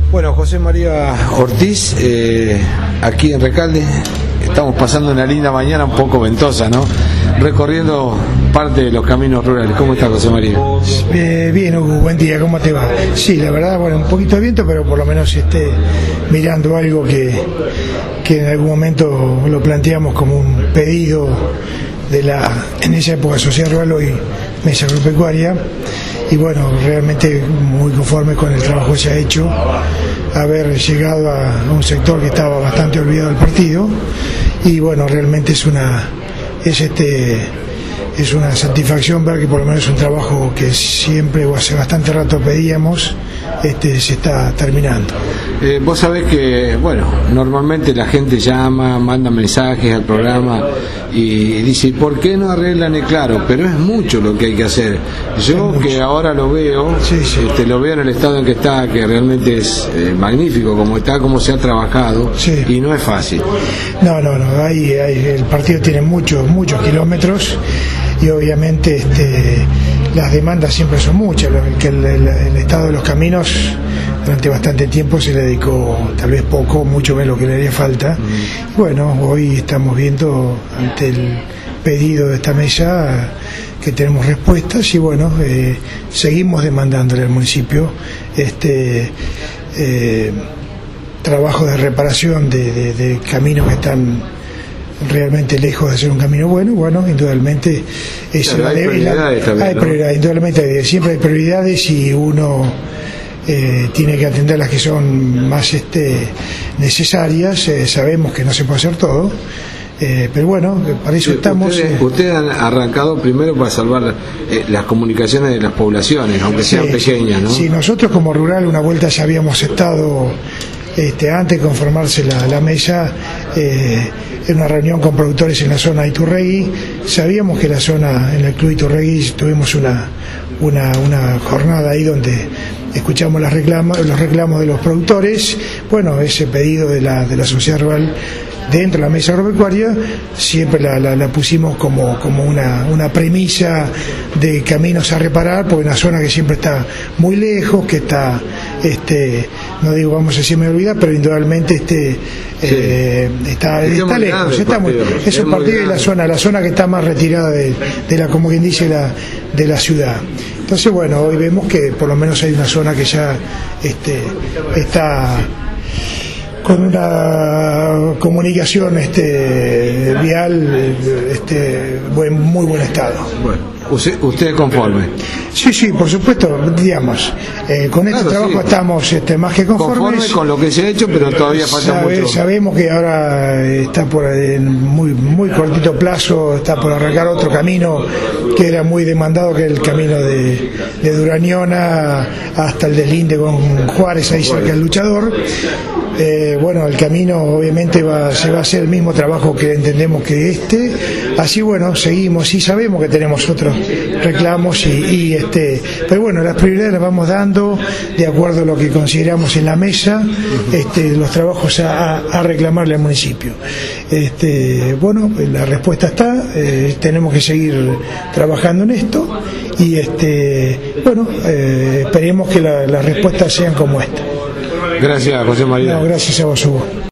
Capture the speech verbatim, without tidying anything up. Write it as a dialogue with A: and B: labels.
A: Bueno, José María Ortiz, eh, aquí en Recalde, estamos pasando una linda mañana un poco ventosa, ¿no? Recorriendo parte de los caminos rurales. ¿Cómo está, José María?
B: Eh, bien, Hugo, buen día, ¿cómo te va? Sí, la verdad, bueno, un poquito de viento, pero por lo menos esté mirando algo que, que en algún momento lo planteamos como un pedido de la, en esa época, Sociedad Rural, hoy Mesa Agropecuaria. Y bueno, realmente muy conforme con el trabajo que se ha hecho, haber llegado a un sector que estaba bastante olvidado del partido, y bueno, realmente es una es este es una satisfacción ver que por lo menos un trabajo que siempre o hace bastante rato pedíamos este se está terminando.
A: Eh, vos sabés que, bueno, normalmente la gente llama, manda mensajes al programa y dice, ¿por qué no arreglan el claro? Pero es mucho lo que hay que hacer. Yo que ahora lo veo,
B: sí, sí.
A: Este, lo veo en el estado en que está, que realmente es eh, magnífico, como está, como se ha trabajado, sí. Y no es fácil.
B: No, no, no, hay, hay, el partido tiene muchos, muchos kilómetros y obviamente este, las demandas siempre son muchas. Que el, el, el estado de los caminos durante bastante tiempo se le dedicó tal vez poco, mucho menos lo que le haría falta. Mm. Bueno, hoy estamos viendo ante el pedido de esta mesa que tenemos respuestas y bueno, eh, seguimos demandándole al municipio este eh, trabajo de reparación de, de, de caminos que están realmente lejos de ser un camino bueno. Bueno, indudablemente es
A: claro, hay prioridades también,
B: hay
A: ¿no?
B: prioridades, indudablemente siempre hay prioridades y uno eh, tiene que atender las que son más este necesarias. Eh, sabemos que no se puede hacer todo, eh, pero bueno, para eso sí, estamos.
A: Ustedes,
B: eh,
A: ustedes han arrancado primero para salvar eh, las comunicaciones de las poblaciones, aunque
B: sí,
A: sean pequeñas, ¿no?
B: Sí, nosotros como rural una vuelta ya habíamos estado este, antes de conformarse la, la mesa. Eh, en una reunión con productores en la zona de Iturregui, sabíamos que la zona, en el Club Iturregui, tuvimos una, una, una jornada ahí donde escuchamos las reclamos, los reclamos de los productores. Bueno, ese pedido de la, de la sociedad rural dentro de la mesa agropecuaria siempre la, la, la pusimos como, como una, una premisa de caminos a reparar, porque es una zona que siempre está muy lejos, que está, este, no digo vamos a decir me olvida, pero indudablemente este, sí. eh, está, está lejos, está muy, es, es un partido de la zona, la zona que está más retirada de, de la, como quien dice, la, de la ciudad. Entonces bueno, hoy vemos que por lo menos hay una zona que ya este, está con una comunicación este, vial este, buen, muy buen estado.
A: Bueno, ¿usted, usted es conforme?
B: Sí, sí, por supuesto, digamos, eh, con este claro, trabajo sí. Estamos este, más que conformes.
A: Conforme con lo que se ha hecho, pero todavía falta
B: Sabe,
A: mucho.
B: Sabemos que ahora está por en muy, muy cortito plazo, está por arrancar otro camino que era muy demandado, que es el camino de, de Durañona hasta el deslinde con Juárez, ahí cerca del Luchador. Eh, bueno, el camino obviamente va, se va a hacer el mismo trabajo que entendemos que este, así bueno, seguimos y sabemos que tenemos otros reclamos y, y este, pero bueno, las prioridades las vamos dando de acuerdo a lo que consideramos en la mesa, este, los trabajos a, a reclamarle al municipio. Este, bueno, la respuesta está, eh, tenemos que seguir trabajando en esto y este, bueno, eh, esperemos que la, las respuestas sean como esta.
A: Gracias, José María.
B: No, gracias a vos, Hugo.